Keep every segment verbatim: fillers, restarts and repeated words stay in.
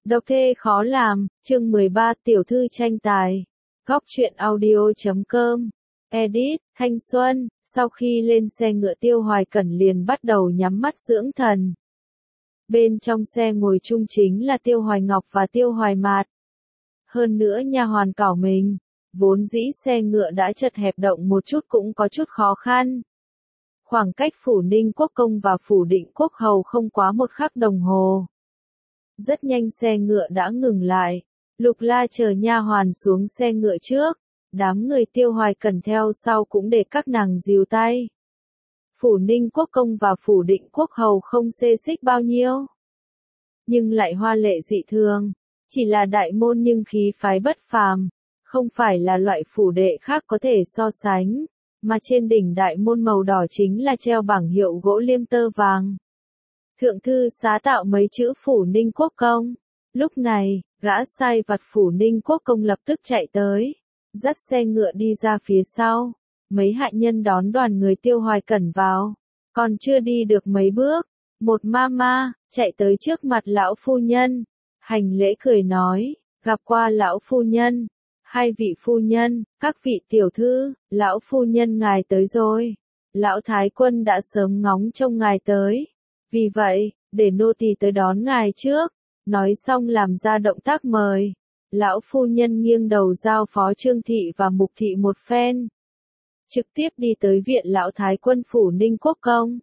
Độc thê khó làm, chương mười ba tiểu thư tranh tài. Góc truyện audio chấm com. Edit, Thanh Xuân, sau khi lên xe ngựa Tiêu Hoài Cẩn liền bắt đầu nhắm mắt dưỡng thần. Bên trong xe ngồi chung chính là Tiêu Hoài Ngọc và Tiêu Hoài Mạt. Hơn nữa nha hoàn Cảo Mình, vốn dĩ xe ngựa đã chật hẹp động một chút cũng có chút khó khăn. Khoảng cách Phủ Ninh Quốc Công và Phủ Định Quốc Hầu không quá một khắc đồng hồ. Rất nhanh xe ngựa đã ngừng lại, Lục La chờ nha hoàn xuống xe ngựa trước, đám người Tiêu Hoài Cẩn theo sau cũng để các nàng dìu tay. Phủ Ninh Quốc Công và Phủ Định Quốc Hầu không xê xích bao nhiêu, nhưng lại hoa lệ dị thường, chỉ là đại môn nhưng khí phái bất phàm, không phải là loại phủ đệ khác có thể so sánh, mà trên đỉnh đại môn màu đỏ chính là treo bảng hiệu gỗ liêm tơ vàng. Thượng thư xá tạo mấy chữ Phủ Ninh Quốc Công. Lúc này, gã sai vặt Phủ Ninh Quốc Công lập tức chạy tới, dắt xe ngựa đi ra phía sau. Mấy hạ nhân đón đoàn người Tiêu Hoài Cẩn vào, còn chưa đi được mấy bước, một ma ma chạy tới trước mặt lão phu nhân, hành lễ cười nói, gặp qua lão phu nhân, hai vị phu nhân, các vị tiểu thư, lão phu nhân ngài tới rồi. Lão thái quân đã sớm ngóng trông ngài tới. Vì vậy, để nô tỳ tới đón ngài trước. Nói xong làm ra động tác mời. Lão phu nhân nghiêng đầu giao phó Trương Thị và Mục Thị một phen. Trực tiếp đi tới viện lão thái quân Phủ Ninh Quốc Công.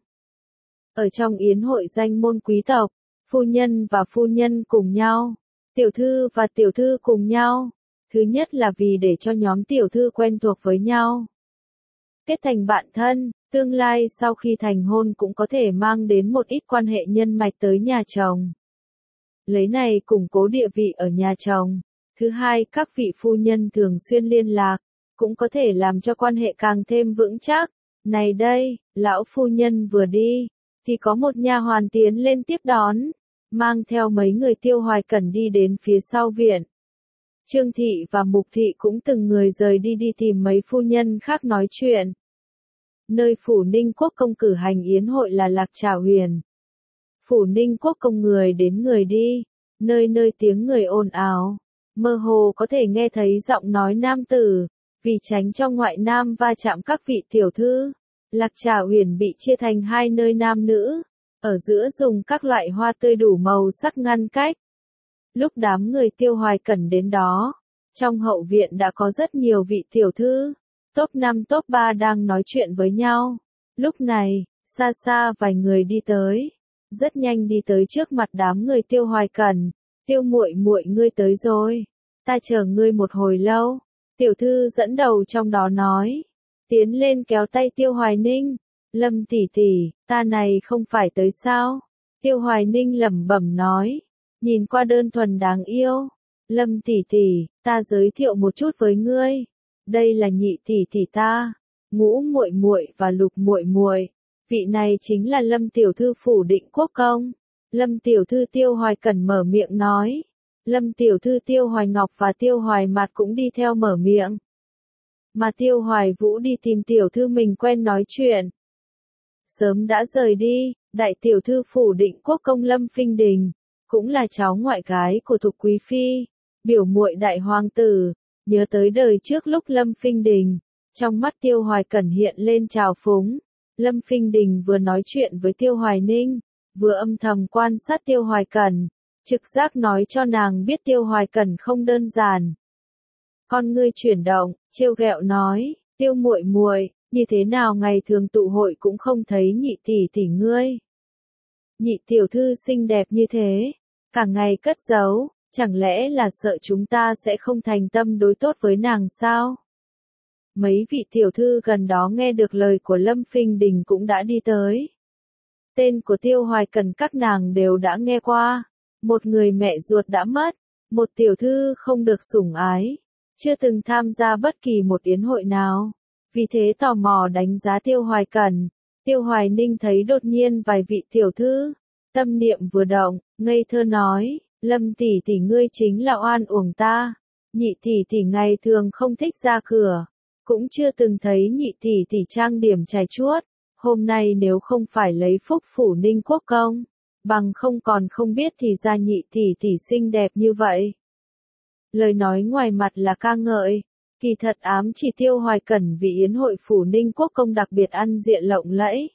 Ở trong yến hội danh môn quý tộc, phu nhân và phu nhân cùng nhau, tiểu thư và tiểu thư cùng nhau. Thứ nhất là vì để cho nhóm tiểu thư quen thuộc với nhau, kết thành bạn thân, tương lai sau khi thành hôn cũng có thể mang đến một ít quan hệ nhân mạch tới nhà chồng. Lấy này củng cố địa vị ở nhà chồng. Thứ hai, các vị phu nhân thường xuyên liên lạc, cũng có thể làm cho quan hệ càng thêm vững chắc. Này đây, lão phu nhân vừa đi, thì có một nha hoàn tiến lên tiếp đón, mang theo mấy người Tiêu Hoài Cẩn đi đến phía sau viện. Trương Thị và Mục Thị cũng từng người rời đi đi tìm mấy phu nhân khác nói chuyện. Nơi Phủ Ninh Quốc Công cử hành yến hội là Lạc Trà Huyền. Phủ Ninh Quốc Công người đến người đi, nơi nơi tiếng người ồn ào, mơ hồ có thể nghe thấy giọng nói nam tử, vì tránh cho ngoại nam va chạm các vị tiểu thư. Lạc Trà Huyền bị chia thành hai nơi nam nữ, ở giữa dùng các loại hoa tươi đủ màu sắc ngăn cách. Lúc đám người Tiêu Hoài Cẩn đến đó, trong hậu viện đã có rất nhiều vị tiểu thư, top năm top ba đang nói chuyện với nhau. Lúc này, xa xa vài người đi tới, rất nhanh đi tới trước mặt đám người Tiêu Hoài Cẩn. Tiêu muội muội ngươi tới rồi, ta chờ ngươi một hồi lâu. Tiểu thư dẫn đầu trong đó nói, tiến lên kéo tay Tiêu Hoài Ninh. Lâm tỷ tỷ, ta này không phải tới sao? Tiêu Hoài Ninh lẩm bẩm nói, nhìn qua đơn thuần đáng yêu. Lâm tỷ tỷ, ta giới thiệu một chút với ngươi. Đây là nhị tỷ tỷ ta, Ngũ muội muội và Lục muội muội. Vị này chính là Lâm tiểu thư Phủ Định Quốc Công. Lâm tiểu thư Tiêu Hoài Cẩn mở miệng nói. Lâm tiểu thư Tiêu Hoài Ngọc và Tiêu Hoài Mạt cũng đi theo mở miệng. Mà Tiêu Hoài Vũ đi tìm tiểu thư mình quen nói chuyện. Sớm đã rời đi, đại tiểu thư Phủ Định Quốc Công Lâm Phinh Đình, cũng là cháu ngoại gái của Thục Quý Phi, biểu muội đại hoàng tử. Nhớ tới đời trước lúc Lâm Phinh Đình, trong mắt Tiêu Hoài Cẩn hiện lên trào phúng. Lâm Phinh Đình vừa nói chuyện với Tiêu Hoài Ninh, vừa âm thầm quan sát Tiêu Hoài Cẩn, trực giác nói cho nàng biết Tiêu Hoài Cẩn không đơn giản. Con ngươi chuyển động, trêu ghẹo nói, Tiêu muội muội, như thế nào ngày thường tụ hội cũng không thấy nhị tỷ tỷ ngươi. Nhị tiểu thư xinh đẹp như thế, cả ngày cất giấu, chẳng lẽ là sợ chúng ta sẽ không thành tâm đối tốt với nàng sao? Mấy vị tiểu thư gần đó nghe được lời của Lâm Phinh Đình cũng đã đi tới. Tên của Tiêu Hoài Cẩn các nàng đều đã nghe qua. Một người mẹ ruột đã mất, một tiểu thư không được sủng ái, chưa từng tham gia bất kỳ một yến hội nào. Vì thế tò mò đánh giá Tiêu Hoài Cẩn. Tiêu Hoài Ninh thấy đột nhiên vài vị tiểu thư, tâm niệm vừa động, ngây thơ nói, Lâm tỷ tỷ ngươi chính là oan uổng ta. Nhị tỷ tỷ ngày thường không thích ra cửa, cũng chưa từng thấy nhị tỷ tỷ trang điểm chải chuốt. Hôm nay nếu không phải lấy phúc Phủ Ninh Quốc Công, bằng không còn không biết thì ra nhị tỷ tỷ xinh đẹp như vậy. Lời nói ngoài mặt là ca ngợi, kỳ thật ám chỉ Tiêu Hoài Cẩn vì yến hội phủ Ninh Quốc công đặc biệt ăn diện lộng lẫy.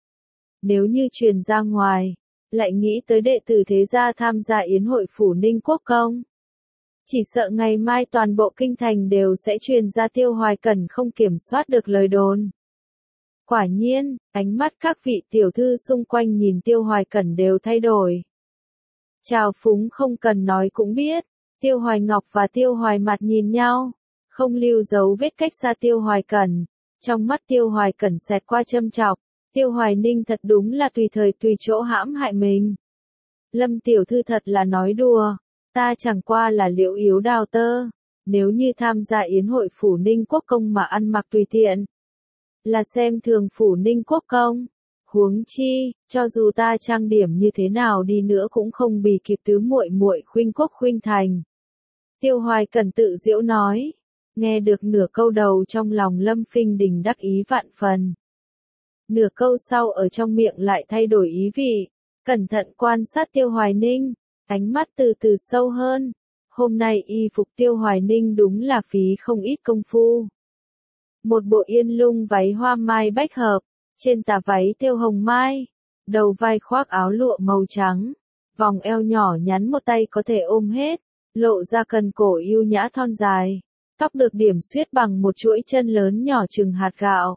Nếu như truyền ra ngoài, lại nghĩ tới đệ tử thế gia tham gia yến hội phủ Ninh Quốc công. Chỉ sợ ngày mai toàn bộ kinh thành đều sẽ truyền ra Tiêu Hoài Cẩn không kiểm soát được lời đồn. Quả nhiên, ánh mắt các vị tiểu thư xung quanh nhìn Tiêu Hoài Cẩn đều thay đổi. Trào phúng không cần nói cũng biết, Tiêu Hoài Ngọc và Tiêu Hoài Mặt nhìn nhau, không lưu dấu vết cách xa Tiêu Hoài Cẩn. Trong mắt Tiêu Hoài Cẩn xẹt qua châm chọc, Tiêu Hoài Ninh thật đúng là tùy thời tùy chỗ hãm hại mình. Lâm tiểu thư thật là nói đùa, ta chẳng qua là liễu yếu đào tơ, nếu như tham gia yến hội phủ Ninh Quốc công mà ăn mặc tùy tiện, là xem thường phủ Ninh Quốc công. Huống chi, cho dù ta trang điểm như thế nào đi nữa cũng không bì kịp tứ muội muội Khuynh Quốc Khuynh Thành. Tiêu Hoài Cẩn tự giễu nói, nghe được nửa câu đầu trong lòng Lâm Phinh Đình đắc ý vạn phần. Nửa câu sau ở trong miệng lại thay đổi ý vị, cẩn thận quan sát Tiêu Hoài Ninh, ánh mắt từ từ sâu hơn. Hôm nay y phục Tiêu Hoài Ninh đúng là phí không ít công phu. Một bộ yên lung váy hoa mai bách hợp, trên tà váy thêu hồng mai, đầu vai khoác áo lụa màu trắng, vòng eo nhỏ nhắn một tay có thể ôm hết, lộ ra cần cổ yêu nhã thon dài, tóc được điểm xuyết bằng một chuỗi chân lớn nhỏ chừng hạt gạo.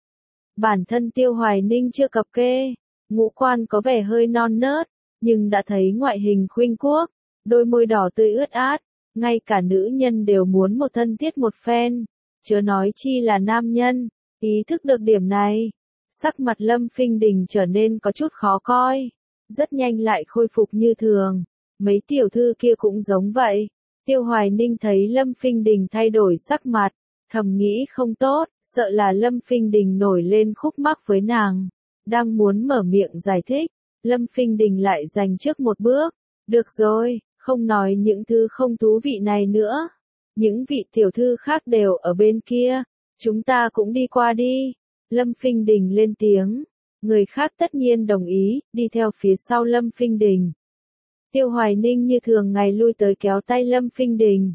Bản thân Tiêu Hoài Ninh chưa cập kê, ngũ quan có vẻ hơi non nớt, nhưng đã thấy ngoại hình khuynh quốc, đôi môi đỏ tươi ướt át, ngay cả nữ nhân đều muốn một thân thiết một phen, chớ nói chi là nam nhân. Ý thức được điểm này, sắc mặt Lâm Phinh Đình trở nên có chút khó coi, rất nhanh lại khôi phục như thường. Mấy tiểu thư kia cũng giống vậy. Tiêu Hoài Ninh thấy Lâm Phinh Đình thay đổi sắc mặt, thầm nghĩ không tốt, sợ là Lâm Phinh Đình nổi lên khúc mắc với nàng. Đang muốn mở miệng giải thích, Lâm Phinh Đình lại giành trước một bước. Được rồi, không nói những thứ không thú vị này nữa. Những vị tiểu thư khác đều ở bên kia, chúng ta cũng đi qua đi. Lâm Phinh Đình lên tiếng, người khác tất nhiên đồng ý, đi theo phía sau Lâm Phinh Đình. Tiêu Hoài Ninh như thường ngày lui tới kéo tay Lâm Phinh Đình.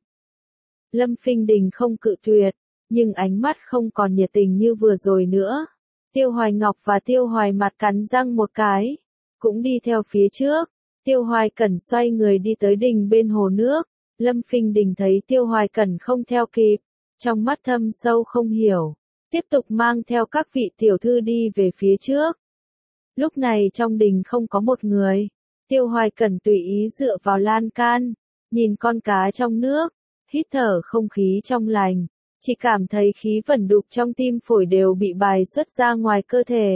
Lâm Phinh Đình không cự tuyệt, nhưng ánh mắt không còn nhiệt tình như vừa rồi nữa. Tiêu Hoài Ngọc và Tiêu Hoài Mặt cắn răng một cái, cũng đi theo phía trước. Tiêu Hoài Cẩn xoay người đi tới đình bên hồ nước. Lâm Phinh Đình thấy Tiêu Hoài Cẩn không theo kịp, trong mắt thâm sâu không hiểu, tiếp tục mang theo các vị tiểu thư đi về phía trước. Lúc này trong đình không có một người, Tiêu Hoài Cẩn tùy ý dựa vào lan can, nhìn con cá trong nước, hít thở không khí trong lành, chỉ cảm thấy khí vẩn đục trong tim phổi đều bị bài xuất ra ngoài cơ thể.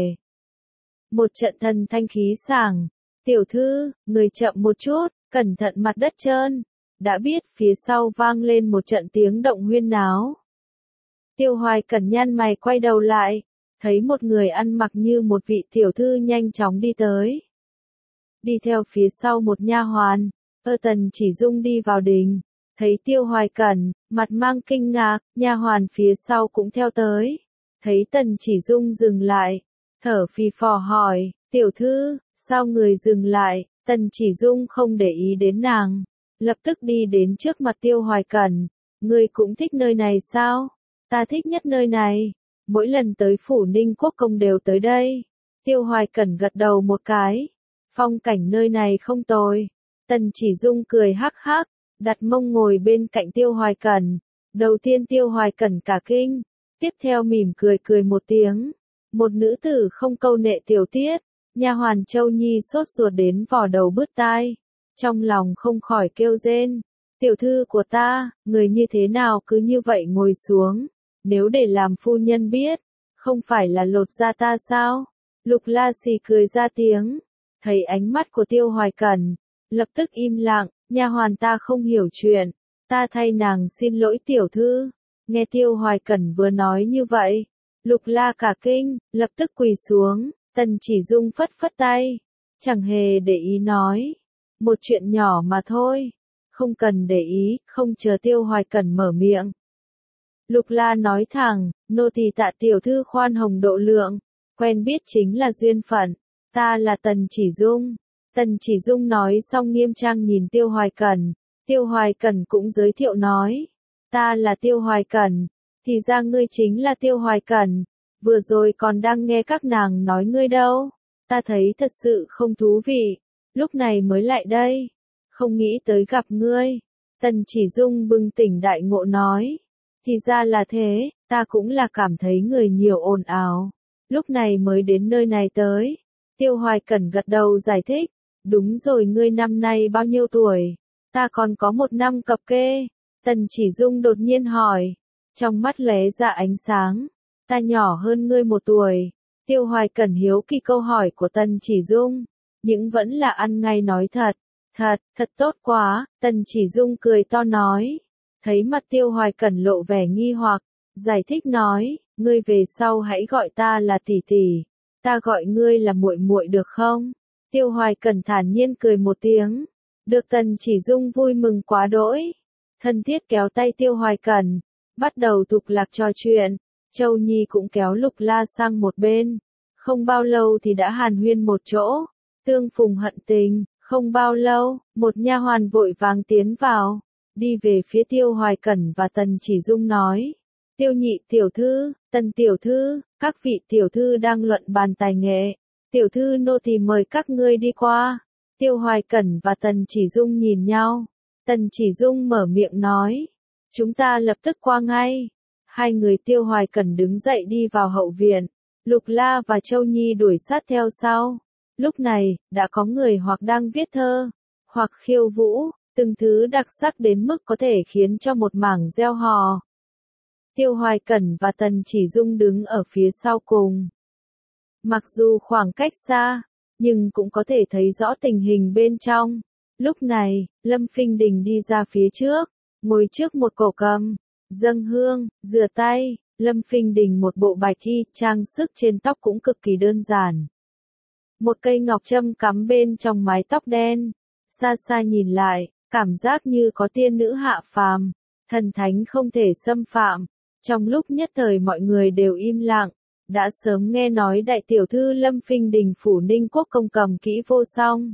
Một trận thần thanh khí sảng, tiểu thư, người chậm một chút, cẩn thận mặt đất trơn. Đã biết phía sau vang lên một trận tiếng động huyên náo. Tiêu Hoài Cẩn nhăn mày quay đầu lại, thấy một người ăn mặc như một vị tiểu thư nhanh chóng đi tới. Đi theo phía sau một nha hoàn, Ơ Tần Chỉ Dung đi vào đình, thấy Tiêu Hoài Cẩn, mặt mang kinh ngạc, nha hoàn phía sau cũng theo tới. Thấy Tần Chỉ Dung dừng lại, thở phì phò hỏi, tiểu thư, sao người dừng lại? Tần Chỉ Dung không để ý đến nàng, lập tức đi đến trước mặt Tiêu Hoài Cẩn, ngươi cũng thích nơi này sao? Ta thích nhất nơi này, mỗi lần tới phủ Ninh Quốc công đều tới đây. Tiêu Hoài Cẩn gật đầu một cái, phong cảnh nơi này không tồi. Tần Chỉ Dung cười hắc hắc, đặt mông ngồi bên cạnh Tiêu Hoài Cẩn. Đầu tiên Tiêu Hoài Cẩn cả kinh, tiếp theo mỉm cười cười một tiếng. Một nữ tử không câu nệ tiểu tiết, nha hoàn Châu Nhi sốt ruột đến vò đầu bứt tai. Trong lòng không khỏi kêu rên, tiểu thư của ta, người như thế nào cứ như vậy ngồi xuống, nếu để làm phu nhân biết, không phải là lột da ta sao? Lục La Xì cười ra tiếng, thấy ánh mắt của Tiêu Hoài Cẩn, lập tức im lặng, nha hoàn ta không hiểu chuyện, ta thay nàng xin lỗi tiểu thư. Nghe Tiêu Hoài Cẩn vừa nói như vậy, Lục La cả kinh, lập tức quỳ xuống. Tần Chỉ Dung phất phất tay, chẳng hề để ý nói, một chuyện nhỏ mà thôi, không cần để ý. Không chờ Tiêu Hoài Cẩn mở miệng, Lục La nói thẳng, nô tỳ tạ tiểu thư khoan hồng độ lượng, quen biết chính là duyên phận, ta là Tần Chỉ Dung, Tần Chỉ Dung nói xong nghiêm trang nhìn Tiêu Hoài Cẩn, Tiêu Hoài Cẩn cũng giới thiệu nói, ta là Tiêu Hoài Cẩn, thì ra ngươi chính là Tiêu Hoài Cẩn, vừa rồi còn đang nghe các nàng nói ngươi đâu, ta thấy thật sự không thú vị, lúc này mới lại đây, không nghĩ tới gặp ngươi. Tần Chỉ Dung bừng tỉnh đại ngộ nói, thì ra là thế, ta cũng là cảm thấy người nhiều ồn ào, lúc này mới đến nơi này tới. Tiêu Hoài Cẩn gật đầu giải thích, đúng rồi, ngươi năm nay bao nhiêu tuổi, ta còn có một năm cập kê. Tần Chỉ Dung đột nhiên hỏi, trong mắt lóe ra ánh sáng, ta nhỏ hơn ngươi một tuổi. Tiêu Hoài Cẩn hiếu kỳ câu hỏi của Tần Chỉ Dung, nhưng vẫn là ăn ngay nói thật, thật, thật tốt quá. Tần Chỉ Dung cười to nói, thấy mặt Tiêu Hoài Cẩn lộ vẻ nghi hoặc, giải thích nói, ngươi về sau hãy gọi ta là tỷ tỷ, ta gọi ngươi là muội muội được không? Tiêu Hoài Cẩn thản nhiên cười một tiếng, được Tần Chỉ Dung vui mừng quá đỗi, thân thiết kéo tay Tiêu Hoài Cẩn, bắt đầu tục lạc trò chuyện. Châu Nhi cũng kéo Lục La sang một bên, không bao lâu thì đã hàn huyên một chỗ, tương phùng hận tình. Không bao lâu, một nha hoàn vội vàng tiến vào, đi về phía Tiêu Hoài Cẩn và Tần Chỉ Dung nói, Tiêu nhị tiểu thư, Tần tiểu thư, các vị tiểu thư đang luận bàn tài nghệ, tiểu thư nô tỳ mời các ngươi đi qua. Tiêu Hoài Cẩn và Tần Chỉ Dung nhìn nhau, Tần Chỉ Dung mở miệng nói, chúng ta lập tức qua ngay. Hai người Tiêu Hoài Cẩn đứng dậy đi vào hậu viện, Lục La và Châu Nhi đuổi sát theo sau. Lúc này, đã có người hoặc đang viết thơ, hoặc khiêu vũ, từng thứ đặc sắc đến mức có thể khiến cho một mảng reo hò. Tiêu Hoài Cẩn và Tần Chỉ Dung đứng ở phía sau cùng. Mặc dù khoảng cách xa, nhưng cũng có thể thấy rõ tình hình bên trong. Lúc này, Lâm Phinh Đình đi ra phía trước, ngồi trước một cổ cầm, dâng hương, rửa tay. Lâm Phinh Đình một bộ bạch y, trang sức trên tóc cũng cực kỳ đơn giản. Một cây ngọc châm cắm bên trong mái tóc đen, xa xa nhìn lại, cảm giác như có tiên nữ hạ phàm, thần thánh không thể xâm phạm. Trong lúc nhất thời mọi người đều im lặng, đã sớm nghe nói đại tiểu thư Lâm Phinh Đình phủ Ninh Quốc công cầm kỹ vô song.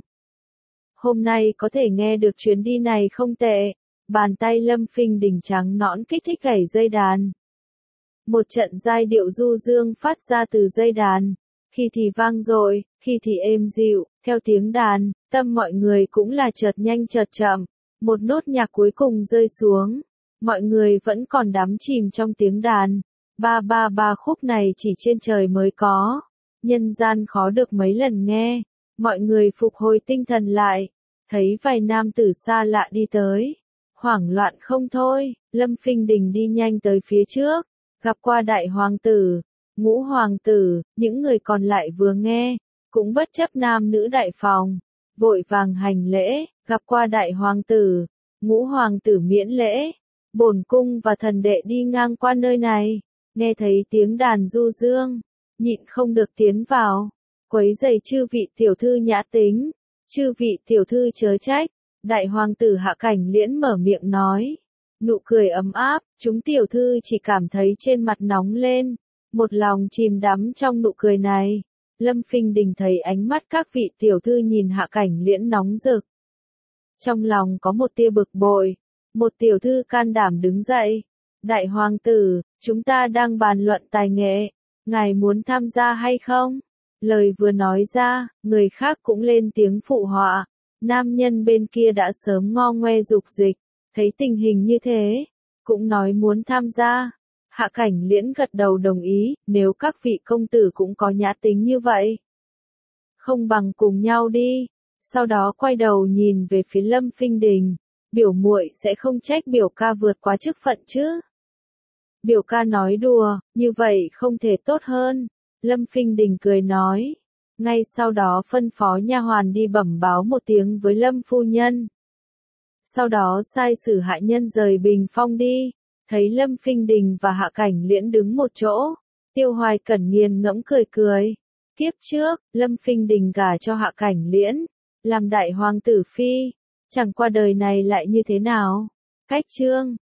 Hôm nay có thể nghe được chuyến đi này không tệ, bàn tay Lâm Phinh Đình trắng nõn kích thích gảy dây đàn. Một trận giai điệu du dương phát ra từ dây đàn, khi thì vang dội, khi thì êm dịu, theo tiếng đàn, tâm mọi người cũng là chợt nhanh chợt chậm, một nốt nhạc cuối cùng rơi xuống, mọi người vẫn còn đắm chìm trong tiếng đàn. Ba ba ba khúc này chỉ trên trời mới có, nhân gian khó được mấy lần nghe, mọi người phục hồi tinh thần lại, thấy vài nam tử xa lạ đi tới, hoảng loạn không thôi. Lâm Phinh Đình đi nhanh tới phía trước, gặp qua đại hoàng tử, ngũ hoàng tử, những người còn lại vừa nghe, cũng bất chấp nam nữ đại phòng, vội vàng hành lễ, gặp qua đại hoàng tử, ngũ hoàng tử miễn lễ, bổn cung và thần đệ đi ngang qua nơi này, nghe thấy tiếng đàn du dương, nhịn không được tiến vào, quấy rầy chư vị tiểu thư nhã tính, chư vị tiểu thư chớ trách. Đại hoàng tử Hạ Cảnh Liễn mở miệng nói, nụ cười ấm áp, chúng tiểu thư chỉ cảm thấy trên mặt nóng lên, một lòng chìm đắm trong nụ cười này. Lâm Phinh Đình thấy ánh mắt các vị tiểu thư nhìn Hạ Cảnh Liễn nóng rực, trong lòng có một tia bực bội, một tiểu thư can đảm đứng dậy, đại hoàng tử, chúng ta đang bàn luận tài nghệ, ngài muốn tham gia hay không? Lời vừa nói ra, người khác cũng lên tiếng phụ họa. Nam nhân bên kia đã sớm ngo ngoe dục dịch, thấy tình hình như thế, cũng nói muốn tham gia. Hạ Cảnh Liễn gật đầu đồng ý, nếu các vị công tử cũng có nhã tính như vậy, không bằng cùng nhau đi. Sau đó quay đầu nhìn về phía Lâm Phinh Đình, biểu muội sẽ không trách biểu ca vượt quá chức phận chứ? Biểu ca nói đùa, như vậy không thể tốt hơn. Lâm Phinh Đình cười nói. Ngay sau đó phân phó nha hoàn đi bẩm báo một tiếng với Lâm phu nhân. Sau đó sai sử hạ nhân rời bình phong đi, thấy Lâm Phinh Đình và Hạ Cảnh Liễn đứng một chỗ, Tiêu Hoài Cẩn nghiền ngẫm cười cười. Kiếp trước, Lâm Phinh Đình gả cho Hạ Cảnh Liễn, làm đại hoàng tử phi, chẳng qua đời này lại như thế nào? Cách chương